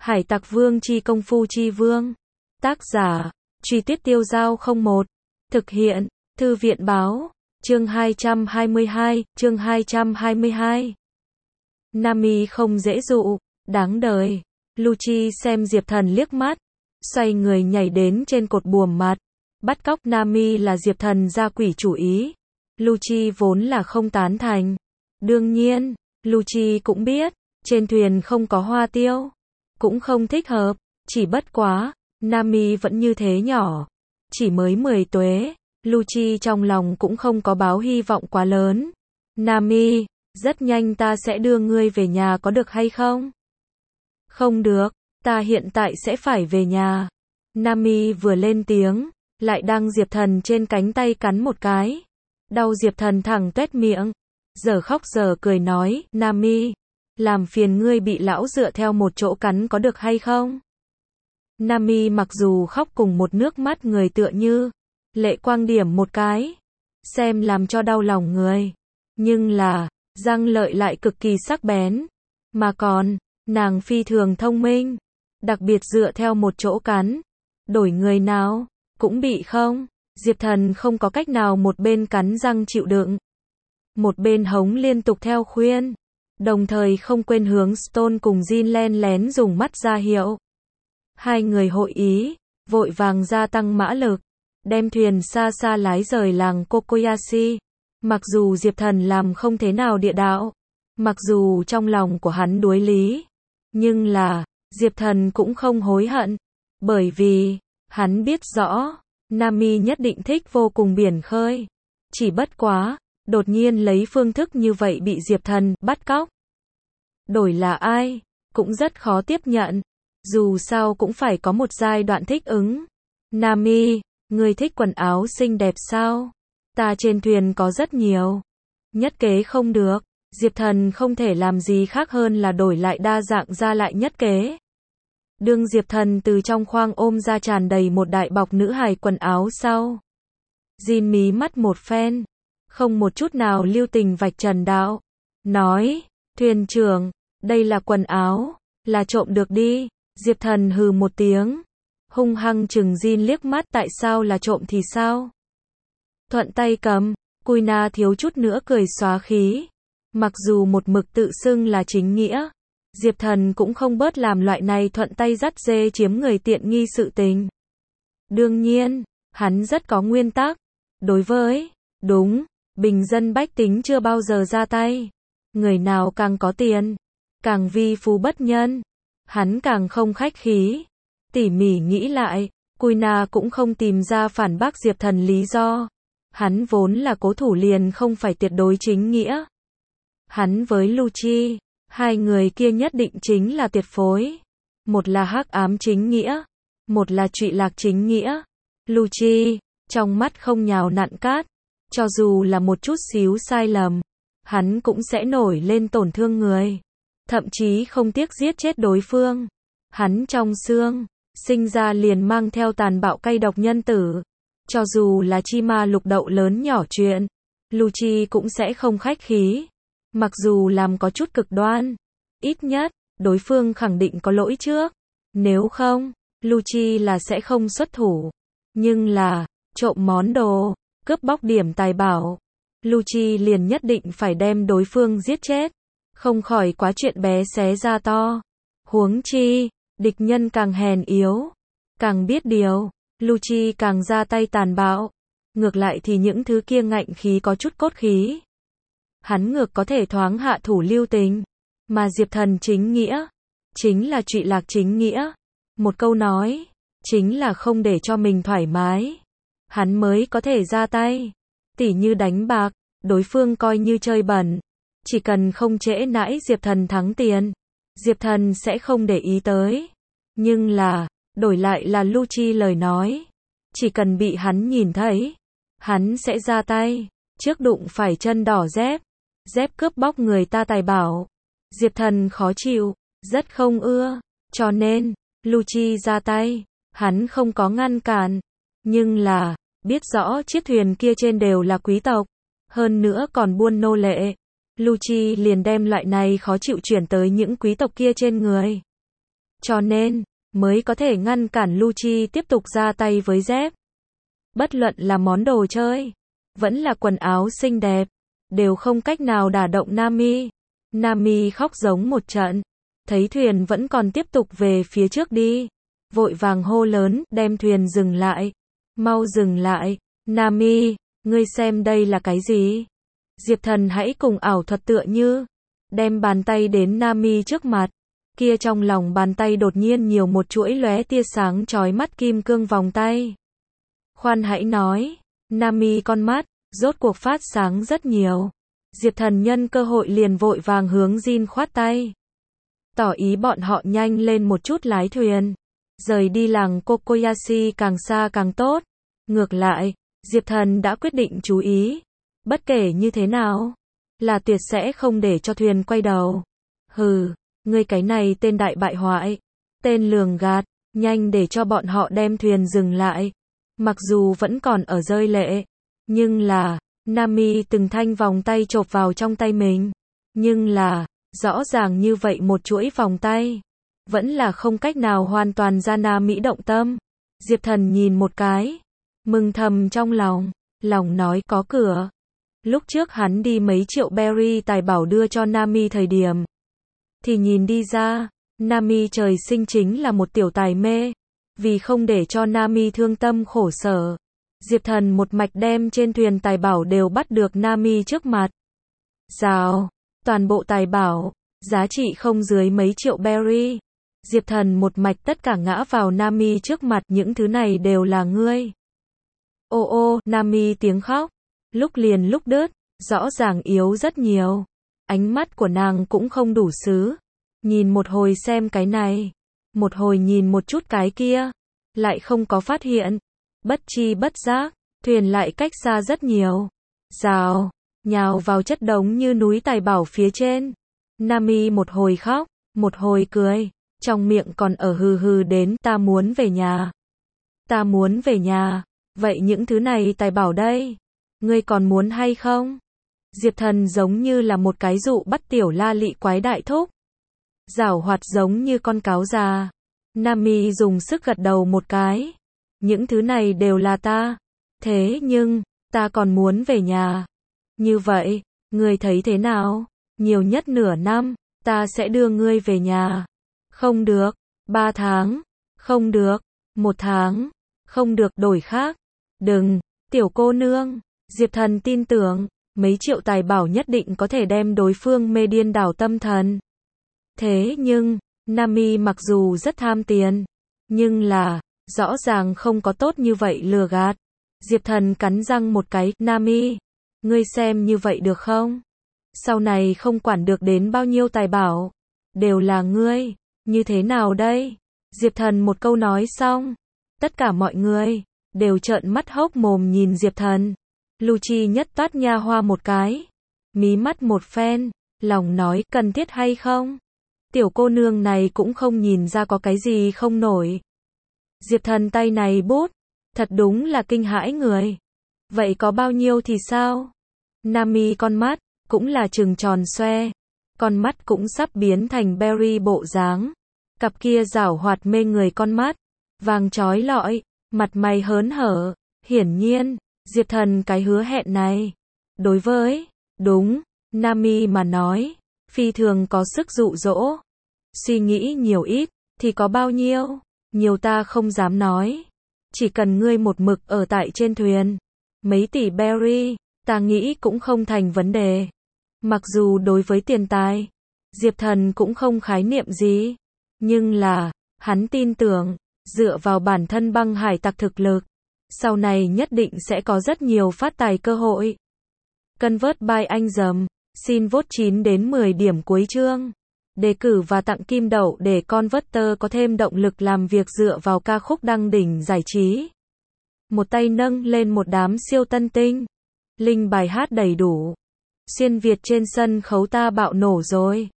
Hải Tặc Vương chi công phu chi vương. Tác giả, Truy Tuyết Tiêu Dao 01. Thực hiện, Thư viện báo, chương 222. Nami không dễ dụ, đáng đời. Lucci xem Diệp Thần liếc mắt, xoay người nhảy đến trên cột buồm mặt. Bắt cóc Nami là Diệp Thần ra quỷ chủ ý. Lucci vốn là không tán thành. Đương nhiên, Lucci cũng biết, trên thuyền không có hoa tiêu, cũng không thích hợp, chỉ bất quá, Nami vẫn như thế nhỏ, chỉ mới 10 tuế, Lucci trong lòng cũng không có báo hy vọng quá lớn. Nami, rất nhanh ta sẽ đưa ngươi về nhà có được hay không? Không được, ta hiện tại sẽ phải về nhà. Nami vừa lên tiếng, lại đang Diệp Thần trên cánh tay cắn một cái. Đau Diệp Thần thẳng tuét miệng, giờ khóc giờ cười nói, Nami, làm phiền ngươi bị lão dựa theo một chỗ cắn có được hay không? Nami mặc dù khóc cùng một nước mắt người tựa như lệ quang điểm một cái, xem làm cho đau lòng người, nhưng là răng lợi lại cực kỳ sắc bén, mà còn nàng phi thường thông minh, đặc biệt dựa theo một chỗ cắn, đổi người nào cũng bị không. Diệp Thần không có cách nào một bên cắn răng chịu đựng, một bên hống liên tục theo khuyên, đồng thời không quên hướng Stone cùng Jin len lén dùng mắt ra hiệu. Hai người hội ý, vội vàng gia tăng mã lực, đem thuyền xa xa lái rời làng Kokoyashi. Mặc dù Diệp Thần làm không thế nào địa đạo, mặc dù trong lòng của hắn đuối lý, nhưng là, Diệp Thần cũng không hối hận, bởi vì, hắn biết rõ, Nami nhất định thích vô cùng biển khơi. Chỉ bất quá, đột nhiên lấy phương thức như vậy bị Diệp Thần bắt cóc. Đổi là ai, cũng rất khó tiếp nhận. Dù sao cũng phải có một giai đoạn thích ứng. Nami, ngươi thích quần áo xinh đẹp sao? Ta trên thuyền có rất nhiều. Nhất kế không được, Diệp Thần không thể làm gì khác hơn là đổi lại đa dạng ra lại nhất kế. Đương Diệp Thần từ trong khoang ôm ra tràn đầy một đại bọc nữ hài quần áo sau. Jin mí mắt một phen, không một chút nào lưu tình vạch trần đạo. Nói, thuyền trưởng, đây là quần áo, là trộm được đi. Diệp Thần hừ một tiếng, hung hăng chừng Jin liếc mắt, tại sao là trộm thì sao? Thuận tay cầm, Kuina thiếu chút nữa cười xóa khí. Mặc dù một mực tự xưng là chính nghĩa, Diệp Thần cũng không bớt làm loại này thuận tay dắt dê chiếm người tiện nghi sự tình. Đương nhiên, hắn rất có nguyên tắc. Đối với, đúng, bình dân bách tính chưa bao giờ ra tay. Người nào càng có tiền, càng vi phú bất nhân, hắn càng không khách khí. Tỉ mỉ nghĩ lại, Kuina cũng không tìm ra phản bác Diệp Thần lý do. Hắn vốn là cố thủ liền không phải tuyệt đối chính nghĩa. Hắn với Lucci, hai người kia nhất định chính là tuyệt phối. Một là hắc ám chính nghĩa, một là trụy lạc chính nghĩa. Lucci, trong mắt không nhào nặn cát, cho dù là một chút xíu sai lầm, hắn cũng sẽ nổi lên tổn thương người, thậm chí không tiếc giết chết đối phương. Hắn trong xương, sinh ra liền mang theo tàn bạo cay độc nhân tử. Cho dù là chi ma lục đậu lớn nhỏ chuyện, Lucci cũng sẽ không khách khí. Mặc dù làm có chút cực đoan, ít nhất, đối phương khẳng định có lỗi trước. Nếu không, Lucci là sẽ không xuất thủ. Nhưng là, trộm món đồ, cướp bóc điểm tài bảo, Lucci liền nhất định phải đem đối phương giết chết. Không khỏi quá chuyện bé xé ra to. Huống chi, địch nhân càng hèn yếu, càng biết điều, Lucci càng ra tay tàn bạo. Ngược lại thì những thứ kia ngạnh khí có chút cốt khí, hắn ngược có thể thoáng hạ thủ lưu tình. Mà Diệp Thần chính nghĩa, chính là trụy lạc chính nghĩa. Một câu nói, chính là không để cho mình thoải mái, hắn mới có thể ra tay. Tỉ như đánh bạc, đối phương coi như chơi bẩn, chỉ cần không trễ nãi Diệp Thần thắng tiền, Diệp Thần sẽ không để ý tới. Nhưng là, đổi lại là Lucci lời nói, chỉ cần bị hắn nhìn thấy, hắn sẽ ra tay, trước đụng phải chân đỏ dép cướp bóc người ta tài bảo. Diệp Thần khó chịu, rất không ưa, cho nên, Lucci ra tay, hắn không có ngăn cản. Nhưng là, biết rõ chiếc thuyền kia trên đều là quý tộc, hơn nữa còn buôn nô lệ. Lucci liền đem loại này khó chịu chuyển tới những quý tộc kia trên người. cho nên mới có thể ngăn cản Lucci tiếp tục ra tay với Jeff. Bất luận là món đồ chơi, vẫn là quần áo xinh đẹp, đều không cách nào đả động Nami. Nami khóc giống một trận, thấy thuyền vẫn còn tiếp tục về phía trước đi, vội vàng hô lớn, đem thuyền dừng lại, mau dừng lại, Nami, ngươi xem đây là cái gì? Diệp Thần hãy cùng ảo thuật tựa như, đem bàn tay đến Nami trước mặt, kia trong lòng bàn tay đột nhiên nhiều một chuỗi lóe tia sáng chói mắt kim cương vòng tay. Khoan hãy nói, Nami con mắt, rốt cuộc phát sáng rất nhiều. Diệp Thần nhân cơ hội liền vội vàng hướng Jin khoát tay, tỏ ý bọn họ nhanh lên một chút lái thuyền, rời đi làng Kokoyashi càng xa càng tốt. Ngược lại, Diệp Thần đã quyết định chú ý, bất kể như thế nào, là tuyệt sẽ không để cho thuyền quay đầu. Hừ, ngươi cái này tên đại bại hoại, tên lường gạt, nhanh để cho bọn họ đem thuyền dừng lại. Mặc dù vẫn còn ở rơi lệ, nhưng là, Nami từng thanh vòng tay chộp vào trong tay mình. Nhưng là, rõ ràng như vậy một chuỗi vòng tay, vẫn là không cách nào hoàn toàn ra Nami động tâm. Diệp Thần nhìn một cái, mừng thầm trong lòng, lòng nói có cửa. Lúc trước hắn đi mấy triệu berry tài bảo đưa cho Nami thời điểm, thì nhìn đi ra, Nami trời sinh chính là một tiểu tài mê. Vì không để cho Nami thương tâm khổ sở, Diệp Thần một mạch đem trên thuyền tài bảo đều bắt được Nami trước mặt. Rào, toàn bộ tài bảo, giá trị không dưới mấy triệu berry. Diệp Thần một mạch tất cả ngã vào Nami trước mặt, những thứ này đều là ngươi. Ô ô, Nami tiếng khóc, lúc liền lúc đứt, rõ ràng yếu rất nhiều. Ánh mắt của nàng cũng không đủ xứ. Nhìn một hồi xem cái này, một hồi nhìn một chút cái kia, lại không có phát hiện. Bất chi bất giác, thuyền lại cách xa rất nhiều. Rào, nhào vào chất đống như núi tài bảo phía trên. Nami một hồi khóc, một hồi cười, trong miệng còn ở hừ hừ đến, ta muốn về nhà. Ta muốn về nhà, vậy những thứ này tài bảo đây, ngươi còn muốn hay không? Diệp Thần giống như là một cái dụ bắt tiểu la lị quái đại thúc, giảo hoạt giống như con cáo già. Nami dùng sức gật đầu một cái. Những thứ này đều là ta. Thế nhưng, ta còn muốn về nhà. Như vậy, ngươi thấy thế nào? Nhiều nhất nửa năm, ta sẽ đưa ngươi về nhà. Không được, 3 tháng. Không được, 1 tháng. Không được, đổi khác. Đừng, tiểu cô nương. Diệp Thần tin tưởng, mấy triệu tài bảo nhất định có thể đem đối phương mê điên đảo tâm thần. Thế nhưng, Nami mặc dù rất tham tiền, nhưng là, rõ ràng không có tốt như vậy lừa gạt. Diệp Thần cắn răng một cái, Nami, ngươi xem như vậy được không? Sau này không quản được đến bao nhiêu tài bảo, đều là ngươi, như thế nào đây? Diệp Thần một câu nói xong, tất cả mọi người đều trợn mắt hốc mồm nhìn Diệp Thần. Lucci nhất toát nha hoa một cái, mí mắt một phen, lòng nói cần thiết hay không? Tiểu cô nương này cũng không nhìn ra có cái gì không nổi. Diệp Thần tay này bút, thật đúng là kinh hãi người. Vậy có bao nhiêu thì sao? Nami con mắt, cũng là trừng tròn xoe. Con mắt cũng sắp biến thành berry bộ dáng. Cặp kia giảo hoạt mê người con mắt, vàng chói lọi, mặt mày hớn hở. Hiển nhiên, Diệp Thần cái hứa hẹn này, đối với, đúng, Nami mà nói, phi thường có sức dụ dỗ. Suy nghĩ nhiều ít, thì có bao nhiêu, nhiều ta không dám nói. Chỉ cần ngươi một mực ở tại trên thuyền, mấy tỷ berry, ta nghĩ cũng không thành vấn đề. Mặc dù đối với tiền tài, Diệp Thần cũng không khái niệm gì, nhưng là, hắn tin tưởng, dựa vào bản thân băng hải tặc thực lực, sau này nhất định sẽ có rất nhiều phát tài cơ hội. Convert by anh dầm, xin vote 9 đến 10 điểm cuối chương. Đề cử và tặng kim đậu để Converter có thêm động lực làm việc dựa vào ca khúc đăng đỉnh giải trí. Một tay nâng lên một đám siêu tân tinh. Link bài hát đầy đủ. Xuyên Việt trên sân khấu ta bạo nổ rồi.